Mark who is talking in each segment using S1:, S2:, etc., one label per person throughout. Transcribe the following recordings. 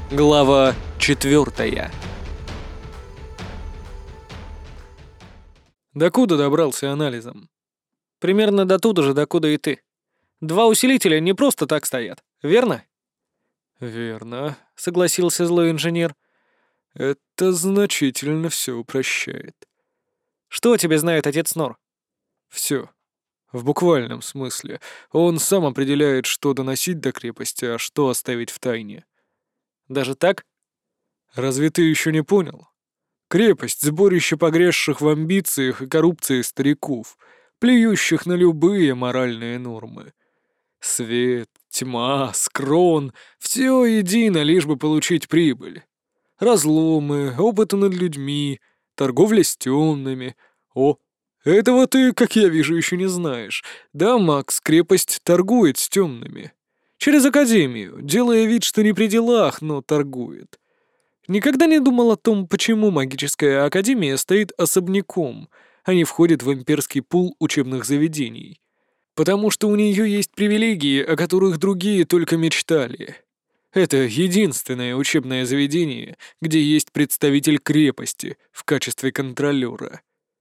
S1: Глава 4. Докуда добрался анализом? Примерно до туда же, докуда и ты. 2 усилителя не просто так стоят, верно?
S2: «Верно», — согласился злой инженер. «Это значительно все упрощает».
S1: Что о тебе знает отец Нор?
S2: Все. В буквальном смысле. Он сам определяет, что доносить до крепости, а что оставить в тайне.
S1: Даже так?
S2: Разве ты еще не понял? Крепость — сборище погрязших в амбициях и коррупции стариков, плюющих на любые моральные нормы. Свет, тьма, скрон — все едино, лишь бы получить прибыль. Разломы, опыты над людьми, торговля с темными. О, этого ты, как я вижу, еще не знаешь. Да, Макс, крепость торгует с темными. Через Академию, делая вид, что не при делах, но торгует. Никогда не думал о том, почему магическая академия стоит особняком, а не входит в имперский пул учебных заведений. Потому что у нее есть привилегии, о которых другие только мечтали. Это единственное учебное заведение, где есть представитель крепости в качестве контролера.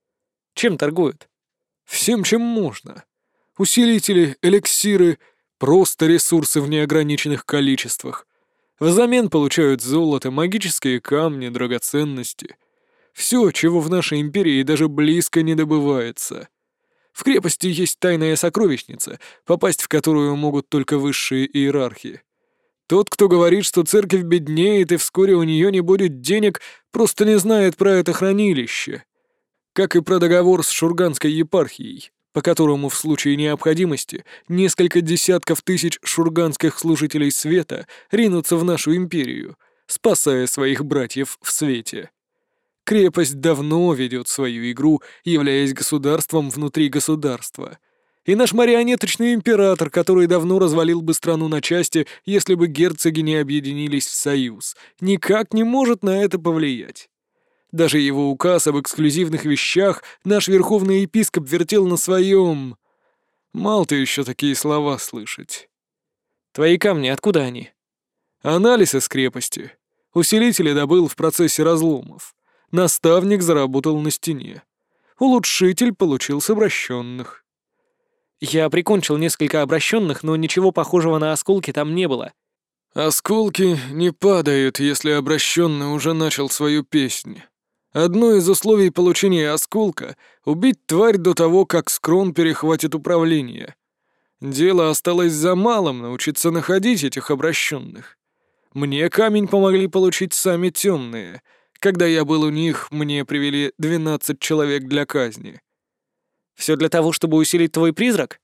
S1: Чем торгуют?
S2: Всем, чем можно. Усилители, эликсиры, просто ресурсы в неограниченных количествах. Взамен получают золото, магические камни, драгоценности. Все, чего в нашей империи даже близко не добывается. В крепости есть тайная сокровищница, попасть в которую могут только высшие иерархи. Тот, кто говорит, что церковь беднеет и вскоре у нее не будет денег, просто не знает про это хранилище. Как и про договор с Шурганской епархией, по которому в случае необходимости несколько десятков тысяч шурганских служителей света ринутся в нашу империю, спасая своих братьев в свете. Крепость давно ведет свою игру, являясь государством внутри государства. И наш марионеточный император, который давно развалил бы страну на части, если бы герцоги не объединились в союз, никак не может на это повлиять. Даже его указ об эксклюзивных вещах наш верховный епископ вертел на своем. Мало ты еще такие слова слышать.
S1: Твои камни, откуда они?
S2: Анализ из крепости. Усилители добыл в процессе разломов. Наставник заработал на стене. Улучшитель получил с обращенных.
S1: Я прикончил несколько обращенных, но ничего похожего на осколки там не было.
S2: Осколки не падают, если обращенный уже начал свою песнь. Одно из условий получения осколка — убить тварь до того, как скрон перехватит управление. Дело осталось за малым — научиться находить этих обращенных. Мне камень помогли получить сами темные. Когда я был у них, мне привели 12 человек для казни.
S1: Все для того, чтобы усилить твой призрак?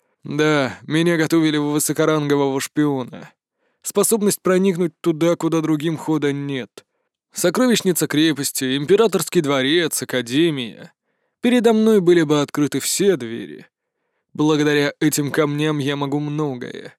S2: Да, меня готовили в высокорангового шпиона. Способность проникнуть туда, куда другим хода нет. Сокровищница крепости, императорский дворец, академия. Передо мной были бы открыты все двери. Благодаря этим камням я могу многое.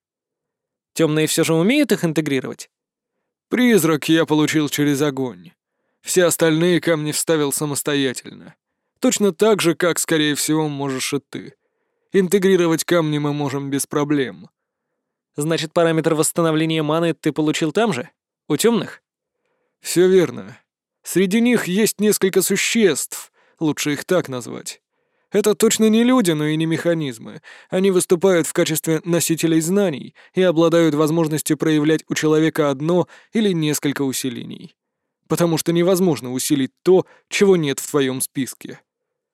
S1: Темные все же умеют их интегрировать?
S2: Призрак я получил через огонь. Все остальные камни вставил самостоятельно. Точно так же, как, скорее всего, можешь и ты. Интегрировать камни мы можем без проблем.
S1: Значит, параметр восстановления маны ты получил там же? У темных?
S2: Все верно. Среди них есть несколько существ, лучше их так назвать. Это точно не люди, но и не механизмы. Они выступают в качестве носителей знаний и обладают возможностью проявлять у человека одно или несколько усилений. Потому что невозможно усилить то, чего нет в твоем списке.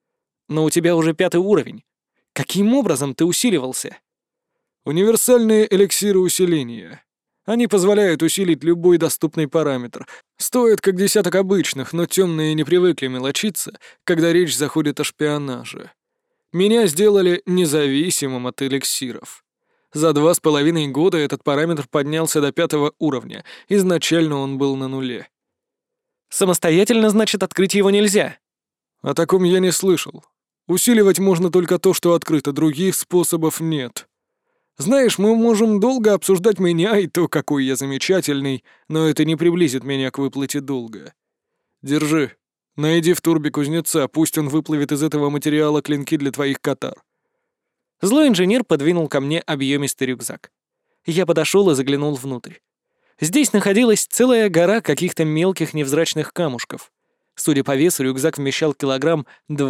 S1: Но у тебя уже 5-й уровень. Каким образом ты усиливался?
S2: Универсальные эликсиры усиления. Они позволяют усилить любой доступный параметр. Стоят как десяток обычных, но темные не привыкли мелочиться, когда речь заходит о шпионаже. Меня сделали независимым от эликсиров. За 2,5 года этот параметр поднялся до 5-го уровня. Изначально он был на нуле.
S1: Самостоятельно, значит, открыть его нельзя?
S2: О таком я не слышал. Усиливать можно только то, что открыто, других способов нет. Знаешь, мы можем долго обсуждать меня и то, какой я замечательный, но это не приблизит меня к выплате долга. Держи. Найди в турбе кузнеца, пусть он выплавит из этого материала клинки для твоих катар.
S1: Злой инженер подвинул ко мне объемистый рюкзак. Я подошел и заглянул внутрь. Здесь находилась целая гора каких-то мелких невзрачных камушков. Судя по весу, рюкзак вмещал килограмм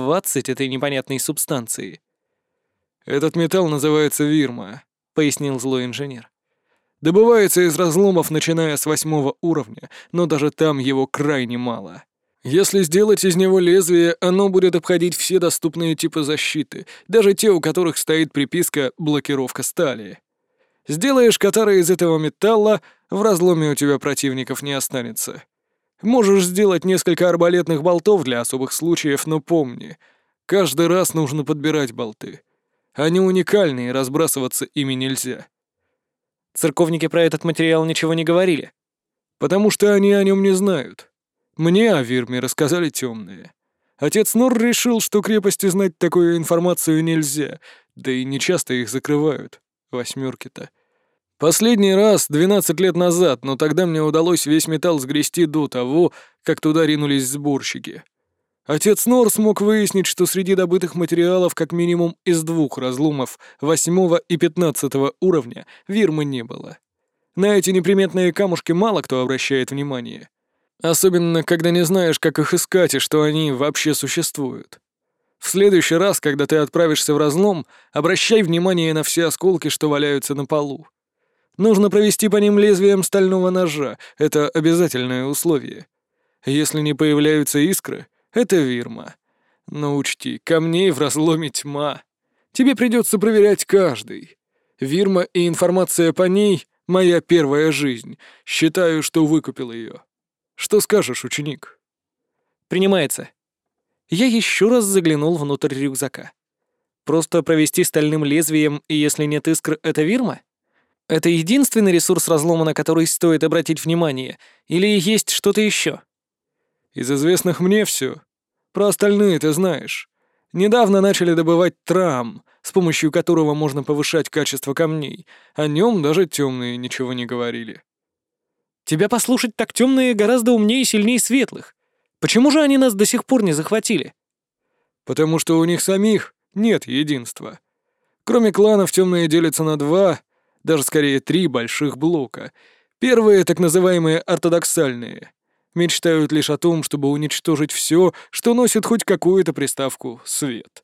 S1: 20 этой непонятной субстанции.
S2: «Этот металл называется вирма», — пояснил злой инженер. «Добывается из разломов, начиная с 8 уровня, но даже там его крайне мало. Если сделать из него лезвие, оно будет обходить все доступные типы защиты, даже те, у которых стоит приписка «блокировка стали». Сделаешь катары из этого металла, в разломе у тебя противников не останется. Можешь сделать несколько арбалетных болтов для особых случаев, но помни, каждый раз нужно подбирать болты. Они уникальны, и разбрасываться ими нельзя.
S1: Церковники про этот материал ничего не говорили.
S2: Потому что они о нем не знают. Мне о Вирме рассказали темные. Отец Нор решил, что крепости знать такую информацию нельзя, да и нечасто их закрывают. 8-ки-то. Последний раз 12 лет назад, но тогда мне удалось весь металл сгрести до того, как туда ринулись сборщики. Отец Нор смог выяснить, что среди добытых материалов как минимум из 2 разломов 8 и 15 уровня вирмы не было. На эти неприметные камушки мало кто обращает внимание. Особенно, когда не знаешь, как их искать и что они вообще существуют. В следующий раз, когда ты отправишься в разлом, обращай внимание на все осколки, что валяются на полу. Нужно провести по ним лезвием стального ножа, это обязательное условие. Если не появляются искры, это вирма. Но учти, камней в разломе тьма. Тебе придется проверять каждый. Вирма и информация по ней — моя первая жизнь. Считаю, что выкупил ее. Что скажешь, ученик?
S1: Принимается. Я еще раз заглянул внутрь рюкзака. Просто провести стальным лезвием, и если нет искр, это вирма? Это единственный ресурс разлома, на который стоит обратить внимание, или есть что-то еще?
S2: Из известных мне все. Про остальные ты знаешь. Недавно начали добывать трам, с помощью которого можно повышать качество камней. О нем даже темные ничего не говорили.
S1: Тебя послушать, так темные гораздо умнее и сильнее светлых. Почему же они нас до сих пор не захватили?
S2: Потому что у них самих нет единства. Кроме кланов, темные делятся на 2, даже скорее 3 больших блока. Первые, так называемые ортодоксальные, мечтают лишь о том, чтобы уничтожить все, что носит хоть какую-то приставку «свет».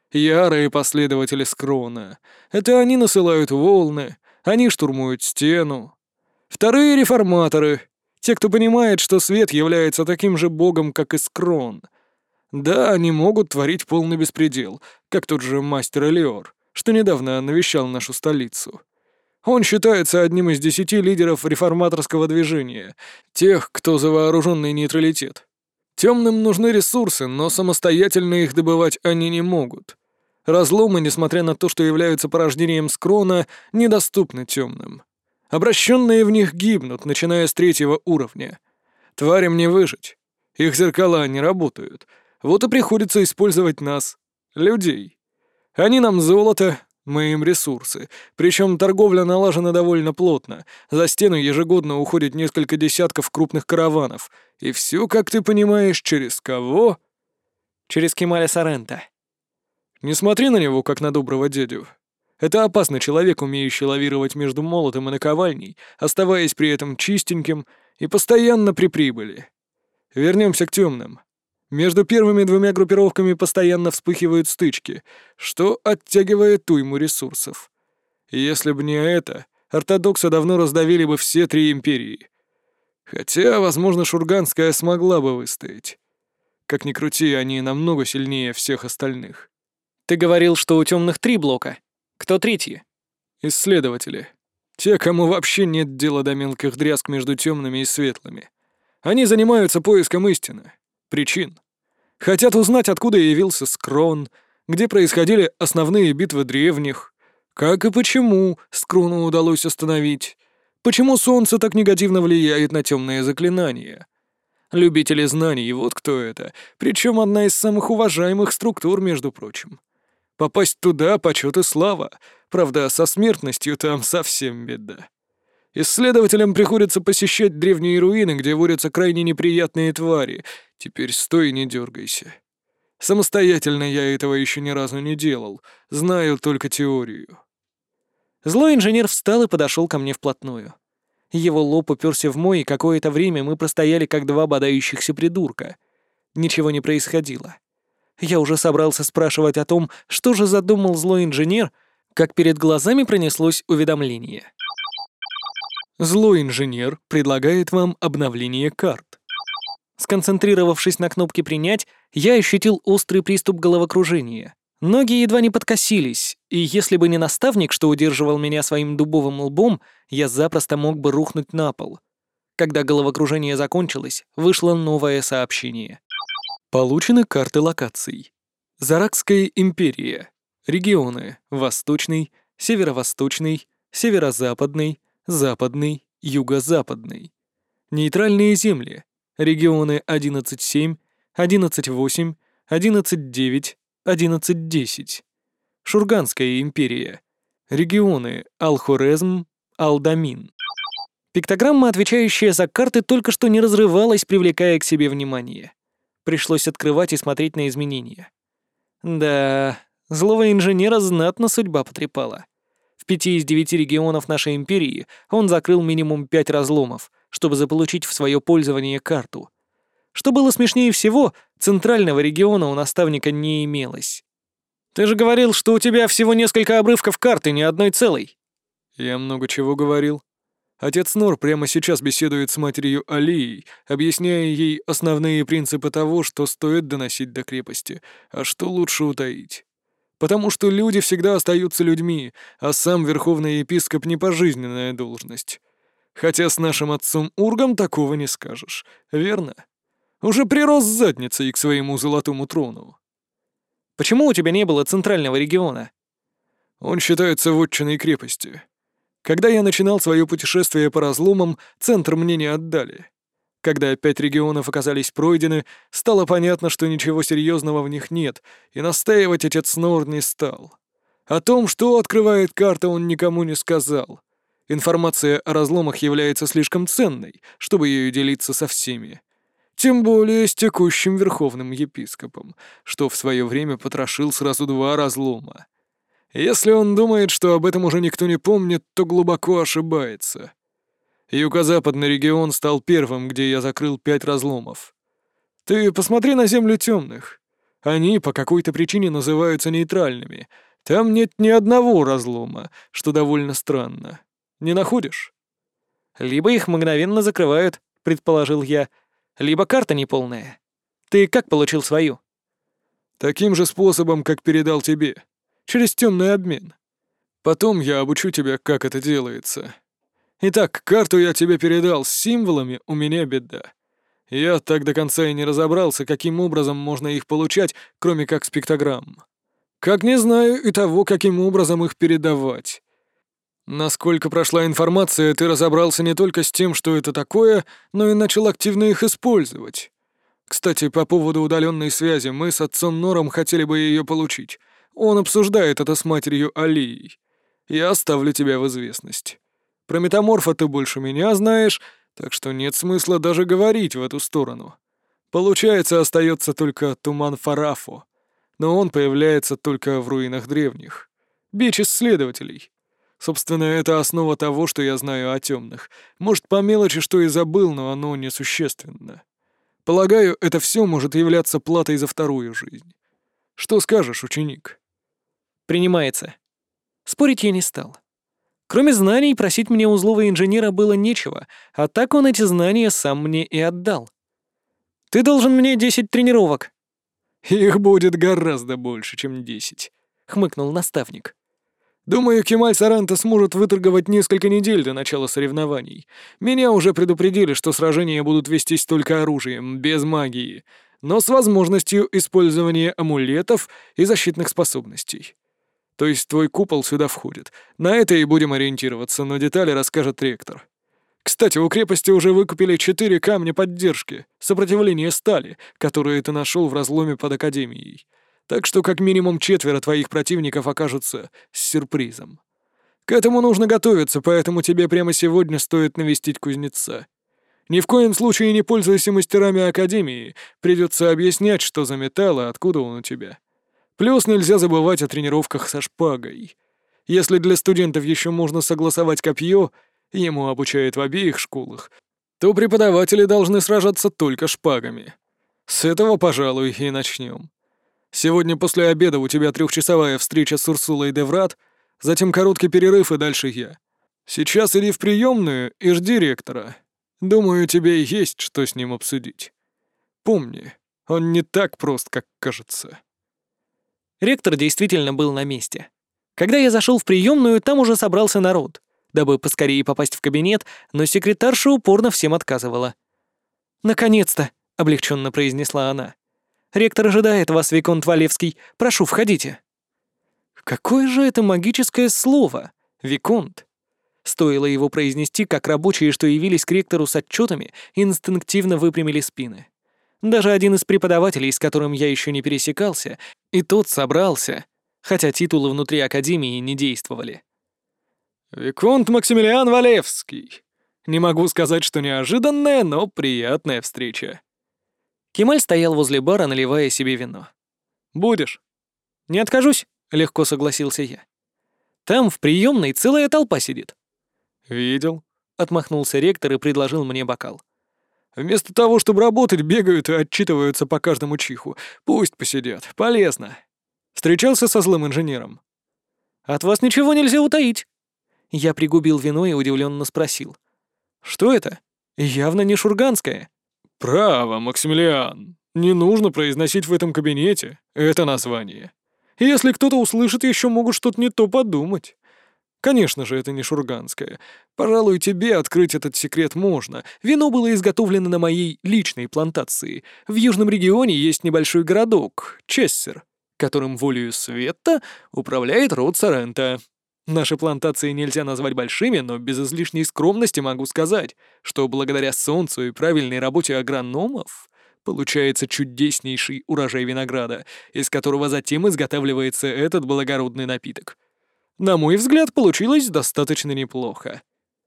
S2: Ярые последователи Скрона. Это они насылают волны, они штурмуют стену. Вторые — реформаторы. Те, кто понимает, что свет является таким же богом, как и Скрон. Да, они могут творить полный беспредел, как тот же мастер Элиор, что недавно навещал нашу столицу. Он считается одним из 10 лидеров реформаторского движения, тех, кто за вооруженный нейтралитет. Темным нужны ресурсы, но самостоятельно их добывать они не могут. Разломы, несмотря на то, что являются порождением Скрона, недоступны темным. Обращенные в них гибнут, начиная с 3 уровня. Тварям не выжить. Их зеркала не работают. Вот и приходится использовать нас, людей. Они нам золото, мы им ресурсы. Причем торговля налажена довольно плотно. За стену ежегодно уходит несколько десятков крупных караванов. И все, как ты понимаешь, через кого?
S1: Через Кемаля Сорента.
S2: Не смотри на него, как на доброго дядю. Это опасный человек, умеющий лавировать между молотом и наковальней, оставаясь при этом чистеньким и постоянно при прибыли. Вернемся к темным. Между первыми 2 группировками постоянно вспыхивают стычки, что оттягивает уйму ресурсов. Если бы не это, ортодоксы давно раздавили бы все 3 империи. Хотя, возможно, Шурганская смогла бы выстоять. Как ни крути, они намного сильнее всех остальных.
S1: Ты говорил, что у темных 3 блока. Кто третий?
S2: Исследователи. Те, кому вообще нет дела до мелких дрязг между темными и светлыми. Они занимаются поиском истины, причин. Хотят узнать, откуда явился Скрон, где происходили основные битвы древних, как и почему Скрону удалось остановить, почему солнце так негативно влияет на темные заклинания. Любители знаний, вот кто это, причем одна из самых уважаемых структур, между прочим. Попасть туда — почет и слава. Правда, со смертностью там совсем беда. Исследователям приходится посещать древние руины, где водятся крайне неприятные твари. Теперь стой и не дергайся. Самостоятельно я этого еще ни разу не делал. Знаю только теорию.
S1: Злой инженер встал и подошел ко мне вплотную. Его лоб уперся в мой, и какое-то время мы простояли, как два бодающихся придурка. Ничего не происходило. Я уже собрался спрашивать о том, что же задумал злой инженер, как перед глазами пронеслось уведомление. Злой инженер предлагает вам обновление карт. Сконцентрировавшись на кнопке «Принять», я ощутил острый приступ головокружения. Ноги едва не подкосились, и если бы не наставник, что удерживал меня своим дубовым лбом, я запросто мог бы рухнуть на пол. Когда головокружение закончилось, вышло новое сообщение. Получены карты локаций. Заракская империя. Регионы: Восточный, Северо-Восточный, Северо-Западный, Западный, Юго-Западный. Нейтральные земли. Регионы 11.7, 11.8, 11.9, 11.10. Шурганская империя. Регионы Ал-Хорезм, Алдамин. Пиктограмма, отвечающая за карты, только что не разрывалась, привлекая к себе внимание. Пришлось открывать и смотреть на изменения. Да, злого инженера знатно судьба потрепала. В 5 из 9 регионов нашей империи он закрыл минимум 5 разломов, чтобы заполучить в свое пользование карту. Что было смешнее всего, центрального региона у наставника не имелось. «Ты же говорил, что у тебя всего несколько обрывков карты, ни одной целой».
S2: Я много чего говорил. Отец Нор прямо сейчас беседует с матерью Алией, объясняя ей основные принципы того, что стоит доносить до крепости, а что лучше утаить. Потому что люди всегда остаются людьми, а сам верховный епископ — не пожизненная должность. Хотя с нашим отцом Ургом такого не скажешь, верно? Уже прирос задницей к своему золотому трону.
S1: Почему у тебя не было центрального региона?
S2: Он считается вотчиной крепости. Когда я начинал свое путешествие по разломам, центр мне не отдали. Когда 5 регионов оказались пройдены, стало понятно, что ничего серьезного в них нет, и настаивать отец Нор не стал. О том, что открывает карта, он никому не сказал. Информация о разломах является слишком ценной, чтобы ею делиться со всеми. Тем более с текущим верховным епископом, что в свое время потрошил сразу 2 разлома. Если он думает, что об этом уже никто не помнит, то глубоко ошибается. Юго-западный регион стал первым, где я закрыл 5 разломов. Ты посмотри на землю темных. Они по какой-то причине называются нейтральными. Там нет ни одного разлома, что довольно странно. Не находишь?
S1: Либо их мгновенно закрывают, предположил я, либо карта неполная. Ты как получил свою?
S2: Таким же способом, как передал тебе. Через темный обмен. Потом я обучу тебя, как это делается. Итак, карту я тебе передал, с символами у меня беда. Я так до конца и не разобрался, каким образом можно их получать, кроме как с пиктограмм. Как не знаю и того, каким образом их передавать. Насколько прошла информация, ты разобрался не только с тем, что это такое, но и начал активно их использовать. Кстати, по поводу удаленной связи, мы с отцом Нором хотели бы ее получить. Он обсуждает это с матерью Алией. Я оставлю тебя в известность. Про метаморфа ты больше меня знаешь, так что нет смысла даже говорить в эту сторону. Получается, остается только туман Фарафо, но он появляется только в руинах древних. Бич исследователей. Собственно, это основа того, что я знаю о темных. Может, по мелочи что и забыл, но оно несущественно. Полагаю, это все может являться платой за вторую жизнь. Что скажешь, ученик?
S1: Принимается. Спорить я не стал. Кроме знаний, просить мне у злого инженера было нечего, а так он эти знания сам мне и отдал. Ты должен мне 10 тренировок.
S2: Их будет гораздо больше, чем 10, хмыкнул наставник. Думаю, Кемаль Саранта сможет выторговать несколько недель до начала соревнований. Меня уже предупредили, что сражения будут вестись только оружием, без магии, но с возможностью использования амулетов и защитных способностей. То есть твой купол сюда входит. На это и будем ориентироваться, но детали расскажет ректор. Кстати, у крепости уже выкупили 4 камня поддержки, сопротивления стали, которые ты нашел в разломе под Академией. Так что как минимум 4 твоих противников окажутся с сюрпризом. К этому нужно готовиться, поэтому тебе прямо сегодня стоит навестить кузнеца. Ни в коем случае не пользуйся мастерами Академии, придется объяснять, что за металл и откуда он у тебя. Плюс нельзя забывать о тренировках со шпагой. Если для студентов еще можно согласовать копье, ему обучают в обеих школах, то преподаватели должны сражаться только шпагами. С этого, пожалуй, и начнем. Сегодня после обеда у тебя 3-часовая встреча с Урсулой де Врат, затем короткий перерыв и дальше я. Сейчас иди в приемную и жди ректора. Думаю, тебе есть что с ним обсудить. Помни, он не так прост, как кажется».
S1: Ректор действительно был на месте. Когда я зашел в приемную, там уже собрался народ, дабы поскорее попасть в кабинет, но секретарша упорно всем отказывала. «Наконец-то!» — облегченно произнесла она. «Ректор ожидает вас, Виконт Валевский. Прошу, входите». Какое же это магическое слово, Виконт? Стоило его произнести, как рабочие, что явились к ректору с отчетами, инстинктивно выпрямили спины. Даже один из преподавателей, с которым я еще не пересекался, и тот собрался, хотя титулы внутри академии не действовали.
S2: «Виконт Максимилиан Валевский. Не могу сказать, что неожиданная, но приятная встреча».
S1: Кемаль стоял возле бара, наливая себе вино.
S2: «Будешь?»
S1: «Не откажусь», — легко согласился я. «Там, в приемной, целая толпа сидит».
S2: «Видел»,
S1: — отмахнулся ректор и предложил мне бокал.
S2: «Вместо того, чтобы работать, бегают и отчитываются по каждому чиху. Пусть посидят, полезно. Встречался со злым инженером?»
S1: «От вас ничего нельзя утаить». Я пригубил вино и удивленно спросил. «Что это? Явно не шурганское».
S2: «Право, Максимилиан. Не нужно произносить в этом кабинете это название. Если кто-то услышит, еще могут что-то не то подумать. Конечно же, это не шурганское. Пожалуй, тебе открыть этот секрет можно. Вино было изготовлено на моей личной плантации. В южном регионе есть небольшой городок, Чессер, которым волею света управляет род Сорента. Наши плантации нельзя назвать большими, но без излишней скромности могу сказать, что благодаря солнцу и правильной работе агрономов получается чудеснейший урожай винограда, из которого затем изготавливается этот благородный напиток. На мой взгляд, получилось достаточно неплохо.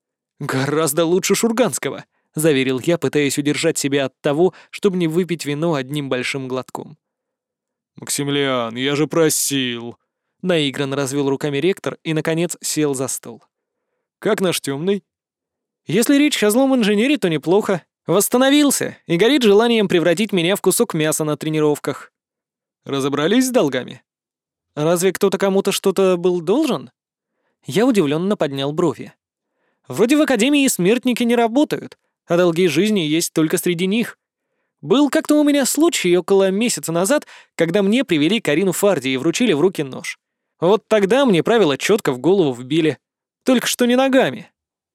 S1: «Гораздо лучше шурганского», — заверил я, пытаясь удержать себя от того, чтобы не выпить вино одним большим глотком.
S2: «Максимилиан, я же просил», —
S1: наигранно развел руками ректор и, наконец, сел за стол.
S2: «Как наш темный?»
S1: «Если речь о злом инженере, то неплохо. Восстановился и горит желанием превратить меня в кусок мяса на тренировках».
S2: «Разобрались с долгами?»
S1: «Разве кто-то кому-то что-то был должен?» Я удивленно поднял брови. «Вроде в Академии смертники не работают, а долги жизни есть только среди них. Был как-то у меня случай около месяца назад, когда мне привели Карину Фарди и вручили в руки нож. Вот тогда мне правила четко в голову вбили. Только что не ногами».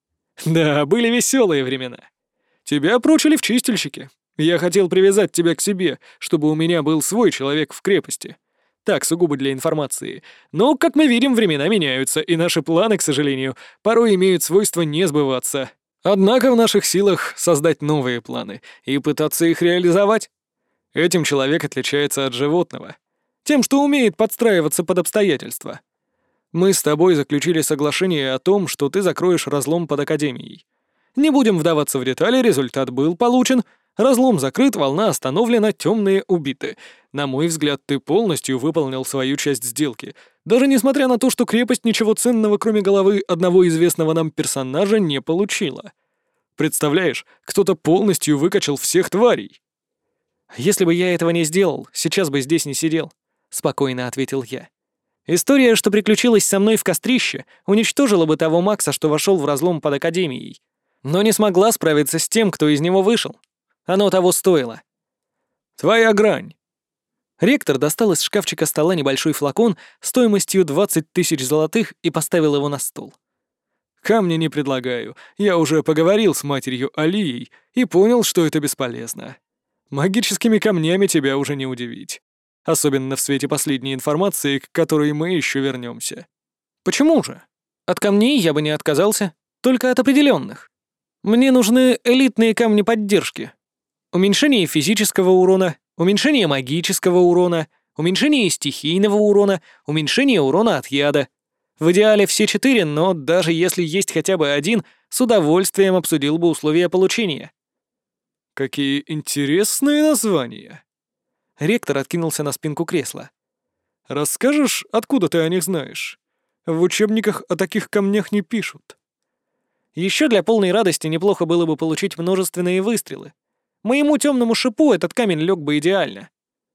S2: «Да, были веселые времена. Тебя прочили в чистильщике. Я хотел привязать тебя к себе, чтобы у меня был свой человек в крепости. Так, сугубо для информации. Но, как мы видим, времена меняются, и наши планы, к сожалению, порой имеют свойство не сбываться. Однако в наших силах создать новые планы и пытаться их реализовать. Этим человек отличается от животного. Тем, что умеет подстраиваться под обстоятельства. Мы с тобой заключили соглашение о том, что ты закроешь разлом под Академией. Не будем вдаваться в детали, результат был получен. Разлом закрыт, волна остановлена, темные убиты. На мой взгляд, ты полностью выполнил свою часть сделки. Даже несмотря на то, что крепость ничего ценного, кроме головы одного известного нам персонажа, не получила. Представляешь, кто-то полностью выкачал всех тварей.
S1: «Если бы я этого не сделал, сейчас бы здесь не сидел», — спокойно ответил я. «История, что приключилась со мной в кострище, уничтожила бы того Макса, что вошел в разлом под Академией. Но не смогла справиться с тем, кто из него вышел. Оно того стоило».
S2: «Твоя грань».
S1: Ректор достал из шкафчика стола небольшой флакон стоимостью 20 тысяч золотых и поставил его на стол.
S2: «Камни не предлагаю. Я уже поговорил с матерью Алией и понял, что это бесполезно. Магическими камнями тебя уже не удивить. Особенно в свете последней информации, к которой мы еще вернемся.
S1: «Почему же? От камней я бы не отказался, только от определенных. Мне нужны элитные камни поддержки. Уменьшение физического урона, уменьшение магического урона, уменьшение стихийного урона, уменьшение урона от яда. В идеале все 4, но даже если есть хотя бы один, с удовольствием обсудил бы условия получения».
S2: «Какие интересные названия!»
S1: Ректор откинулся на спинку кресла.
S2: «Расскажешь, откуда ты о них знаешь? В учебниках о таких камнях не пишут».
S1: Еще для полной радости неплохо было бы получить множественные выстрелы. Моему темному шипу этот камень лег бы идеально.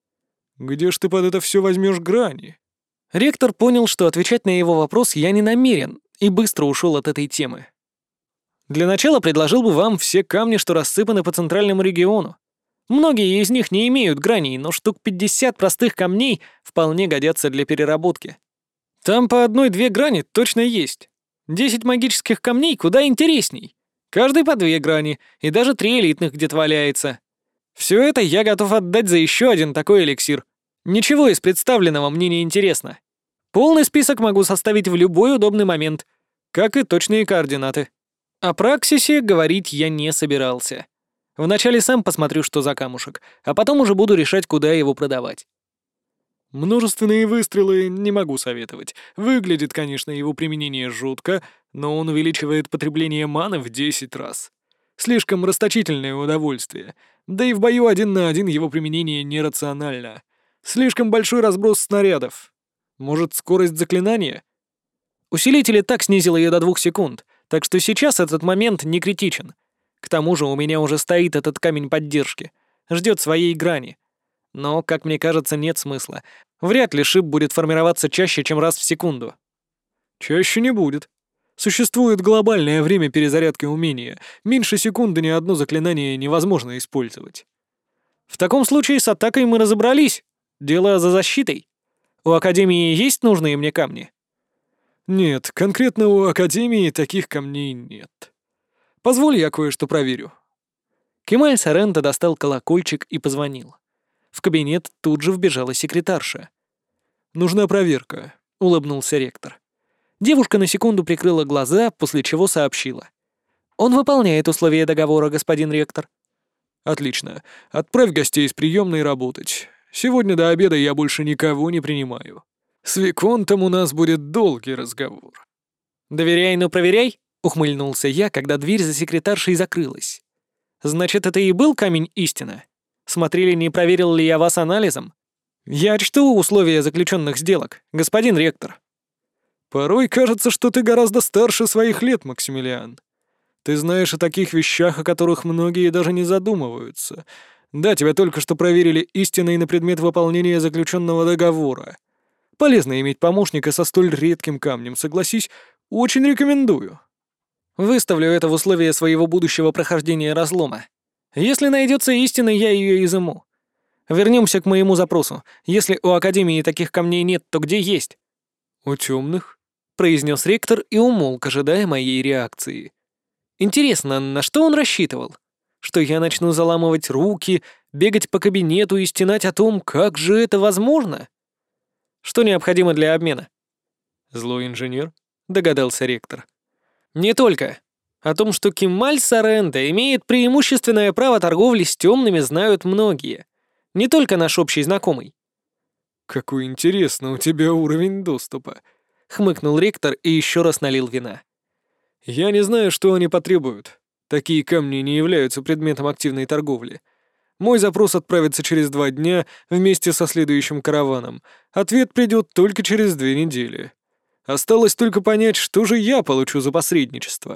S2: Где ж ты под это все возьмешь грани?
S1: Ректор понял, что отвечать на его вопрос я не намерен, и быстро ушел от этой темы. Для начала предложил бы вам все камни, что рассыпаны по центральному региону. Многие из них не имеют граней, но штук 50 простых камней вполне годятся для переработки. Там по 1-2 грани точно есть. 10 магических камней куда интересней. Каждый по 2 грани, и даже 3 элитных где-то валяется. Все это я готов отдать за еще один такой эликсир. Ничего из представленного мне не интересно. Полный список могу составить в любой удобный момент, как и точные координаты. О Праксисе говорить я не собирался. Вначале сам посмотрю, что за камушек, а потом уже буду решать, куда его продавать.
S2: Множественные выстрелы не могу советовать. Выглядит, конечно, его применение жутко, но он увеличивает потребление маны в 10 раз. Слишком расточительное удовольствие. Да и в бою 1 на 1 его применение нерационально. Слишком большой разброс снарядов. Может, скорость заклинания?
S1: Усилитель и так снизил ее до 2 секунд, так что сейчас этот момент не критичен. К тому же у меня уже стоит этот камень поддержки. Ждет своей грани. Но, как мне кажется, нет смысла. Вряд ли шип будет формироваться чаще, чем раз в секунду.
S2: Чаще не будет. Существует глобальное время перезарядки умения. Меньше секунды ни одно заклинание невозможно использовать.
S1: В таком случае с атакой мы разобрались. Дело за защитой. У Академии есть нужные мне камни?
S2: Нет, конкретно у Академии таких камней нет. Позволь, я кое-что проверю.
S1: Кемаль Соренто достал колокольчик и позвонил. В кабинет тут же вбежала секретарша.
S2: «Нужна проверка», — улыбнулся ректор.
S1: Девушка на секунду прикрыла глаза, после чего сообщила. «Он выполняет условия договора, господин ректор».
S2: «Отлично. Отправь гостей из приемной работать. Сегодня до обеда я больше никого не принимаю. С Виконтом у нас будет долгий разговор».
S1: «Доверяй, но проверяй», — ухмыльнулся я, когда дверь за секретаршей закрылась. «Значит, это и был камень истины? Смотрели, не проверил ли я вас анализом? Я чту условия заключенных сделок, господин ректор».
S2: «Порой кажется, что ты гораздо старше своих лет, Максимилиан. Ты знаешь о таких вещах, о которых многие даже не задумываются. Да, тебя только что проверили истиной на предмет выполнения заключенного договора. Полезно иметь помощника со столь редким камнем, согласись, очень рекомендую».
S1: «Выставлю это в условия своего будущего прохождения разлома. Если найдется истина, я ее изыму. Вернемся к моему запросу. Если у Академии таких камней нет, то где есть?»
S2: «У темных»,
S1: — произнес ректор и умолк, ожидая моей реакции. Интересно, на что он рассчитывал? Что я начну заламывать руки, бегать по кабинету и стенать о том, как же это возможно? Что необходимо для обмена?
S2: «Злой инженер»,
S1: — догадался ректор. «Не только. О том, что Кемаль Соренто имеет преимущественное право торговли с темными, знают многие. Не только наш общий знакомый».
S2: «Какой интересный у тебя уровень доступа», —
S1: хмыкнул ректор и еще раз налил вина.
S2: «Я не знаю, что они потребуют. Такие камни не являются предметом активной торговли. Мой запрос отправится через 2 дня вместе со следующим караваном. Ответ придет только через 2 недели. Осталось только понять, что же я получу за посредничество».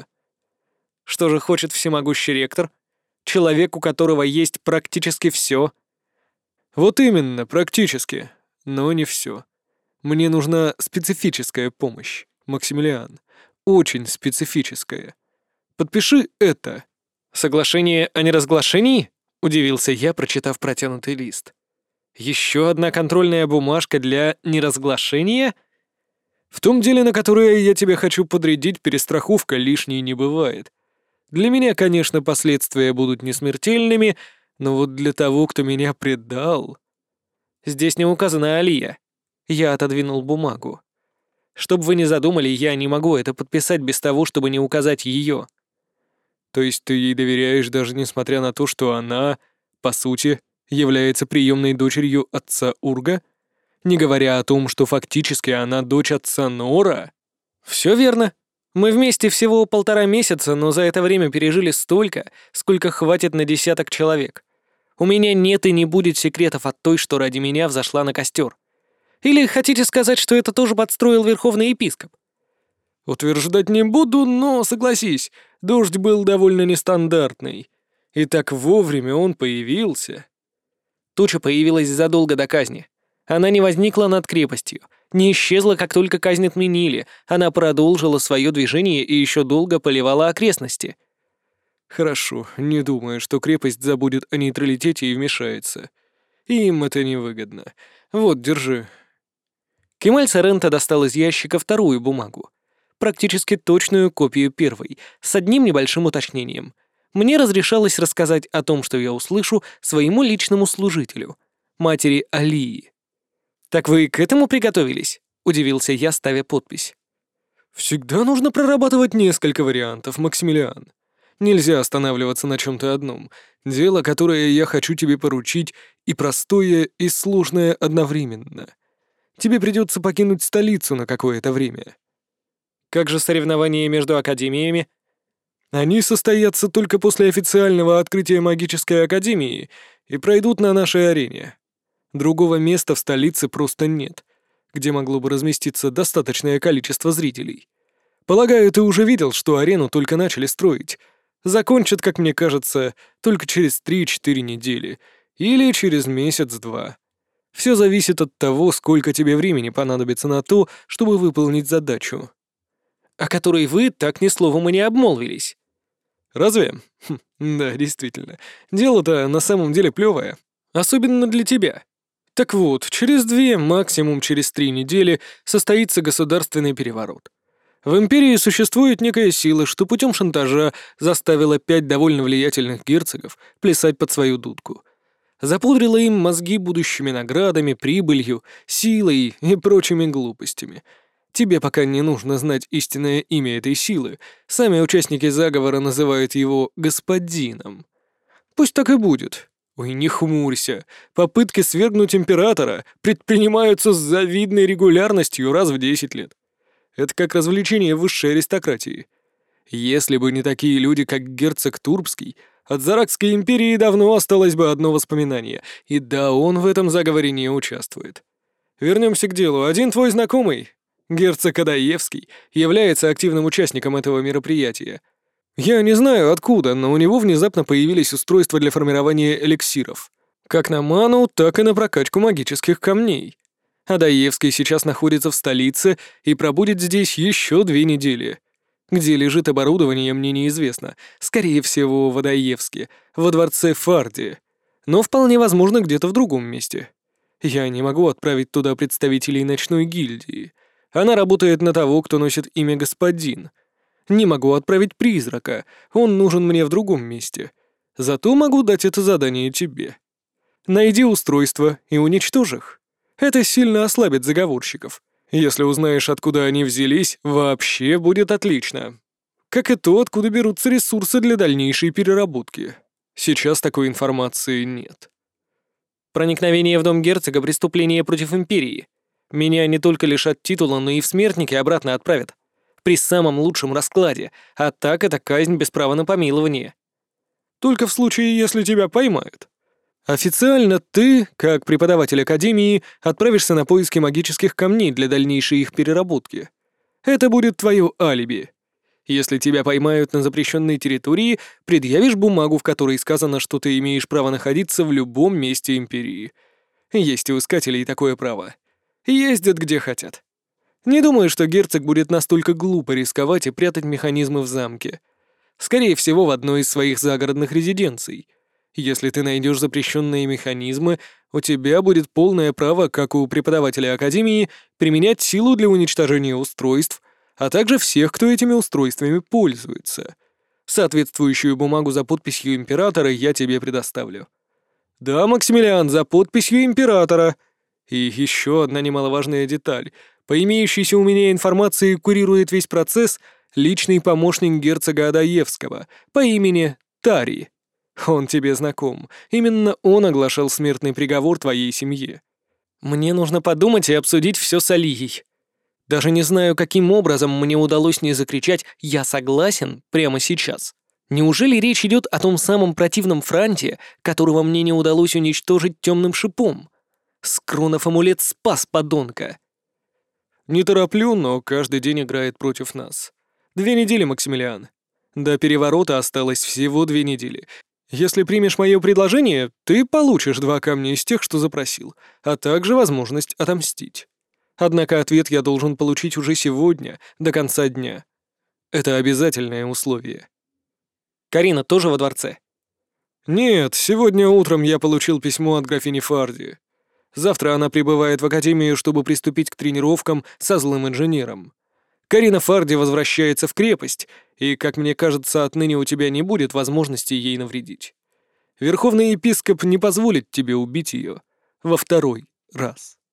S1: Что же хочет всемогущий ректор? Человек, у которого есть практически все.
S2: «Вот именно, практически. Но не все. Мне нужна специфическая помощь, Максимилиан. Очень специфическая. Подпиши это».
S1: «Соглашение о неразглашении?» — удивился я, прочитав протянутый лист. «Еще одна контрольная бумажка для неразглашения?»
S2: «В том деле, на которое я тебя хочу подрядить, перестраховка лишней не бывает. Для меня, конечно, последствия будут несмертельными, но вот для того, кто меня предал...»
S1: «Здесь не указана Алия». Я отодвинул бумагу. «Чтоб вы не задумали, я не могу это подписать без того, чтобы не указать ее».
S2: «То есть ты ей доверяешь, даже несмотря на то, что она, по сути, является приемной дочерью отца Урга? Не говоря о том, что фактически она дочь отца Нора?»
S1: «Все верно. Мы вместе всего 1,5 месяца, но за это время пережили столько, сколько хватит на 10 человек. У меня нет и не будет секретов от той, что ради меня взошла на костер. Или хотите сказать, что это тоже подстроил верховный епископ?»
S2: Утверждать не буду, но, согласись, дождь был довольно нестандартный. И так вовремя он появился.
S1: Туча появилась задолго до казни. Она не возникла над крепостью, не исчезла, как только казнь отменили. Она продолжила свое движение и еще долго поливала окрестности.
S2: Хорошо, не думаю, что крепость забудет о нейтралитете и вмешается. Им это невыгодно. Вот, держи.
S1: Кемаль Соренто достал из ящика вторую бумагу. Практически точную копию первой, с одним небольшим уточнением. Мне разрешалось рассказать о том, что я услышу, своему личному служителю, матери Алии. «Так вы к этому приготовились?» — удивился я, ставя подпись.
S2: Всегда нужно прорабатывать несколько вариантов, Максимилиан. Нельзя останавливаться на чем-то одном. Дело, которое я хочу тебе поручить, и простое, и сложное одновременно. Тебе придется покинуть столицу на какое-то время.
S1: Как же соревнования между академиями?
S2: Они состоятся только после официального открытия магической академии и пройдут на нашей арене. Другого места в столице просто нет, где могло бы разместиться достаточное количество зрителей. Полагаю, ты уже видел, что арену только начали строить. Закончат, как мне кажется, только через 3-4 недели или через месяц-два. Все зависит от того, сколько тебе времени понадобится на то, чтобы выполнить задачу.
S1: О которой вы так ни словом и не обмолвились.
S2: Разве? Да, действительно. Дело-то на самом деле плевое. Особенно для тебя. Так вот, через 2, максимум через 3 недели состоится государственный переворот. В империи существует некая сила, что путем шантажа заставила 5 довольно влиятельных герцогов плясать под свою дудку. Запудрила им мозги будущими наградами, прибылью, силой и прочими глупостями. Тебе пока не нужно знать истинное имя этой силы. Сами участники заговора называют его господином. Пусть так и будет. Ой, не хмурься. Попытки свергнуть императора предпринимаются с завидной регулярностью раз в 10 лет. Это как развлечение высшей аристократии. Если бы не такие люди, как герцог Турбский, от Заракской империи давно осталось бы одно воспоминание. И да, он в этом заговоре не участвует. Вернемся к делу. Один твой знакомый, герцог Адаевский, является активным участником этого мероприятия. Я не знаю откуда, но у него внезапно появились устройства для формирования эликсиров. Как на ману, так и на прокачку магических камней. Адаевский сейчас находится в столице и пробудет здесь еще 2 недели. Где лежит оборудование, мне неизвестно. Скорее всего, в Адаевске, во дворце Фарди. Но вполне возможно, где-то в другом месте. Я не могу отправить туда представителей ночной гильдии. Она работает на того, кто носит имя Господин. Не могу отправить призрака, он нужен мне в другом месте. Зато могу дать это задание тебе. Найди устройство и уничтожь их. Это сильно ослабит заговорщиков. Если узнаешь, откуда они взялись, вообще будет отлично. Как и то, откуда берутся ресурсы для дальнейшей переработки. Сейчас такой информации нет.
S1: Проникновение в дом герцога — преступление против империи. Меня не только лишат титула, но и в смертники обратно отправят. При самом лучшем раскладе, а так это казнь без права на помилование.
S2: Только в случае, если тебя поймают. Официально ты, как преподаватель Академии, отправишься на поиски магических камней для дальнейшей их переработки. Это будет твое алиби. Если тебя поймают на запрещенной территории, предъявишь бумагу, в которой сказано, что ты имеешь право находиться в любом месте Империи. Есть у искателей такое право. Ездят где хотят. Не думаю, что герцог будет настолько глупо рисковать и прятать механизмы в замке. Скорее всего, в одной из своих загородных резиденций. Если ты найдешь запрещенные механизмы, у тебя будет полное право, как у преподавателя Академии, применять силу для уничтожения устройств, а также всех, кто этими устройствами пользуется. Соответствующую бумагу за подписью императора я тебе предоставлю. Да, Максимилиан, за подписью императора. И еще одна немаловажная деталь. По имеющейся у меня информации курирует весь процесс личный помощник герцога Адаевского по имени Тари. Он тебе знаком. Именно он оглашал смертный приговор твоей семье.
S1: Мне нужно подумать и обсудить все с Алией. Даже не знаю, каким образом мне удалось не закричать «Я согласен» прямо сейчас. Неужели речь идет о том самом противном Франте, которого мне не удалось уничтожить темным шипом? Скронов амулет спас подонка. Не тороплю, но каждый день играет против нас. 2 недели, Максимилиан. До переворота осталось всего 2 недели. Если примешь мое предложение, ты получишь 2 камня из тех, что запросил, а также возможность отомстить. Однако ответ я должен получить уже сегодня, до конца дня. Это обязательное условие. Карина тоже во дворце? Нет, сегодня утром я получил письмо от графини Фарди. Завтра она прибывает в академию, чтобы приступить к тренировкам со злым инженером. Карина Фарди возвращается в крепость, и, как мне кажется, отныне у тебя не будет возможности ей навредить. Верховный епископ не позволит тебе убить ее во 2-й раз.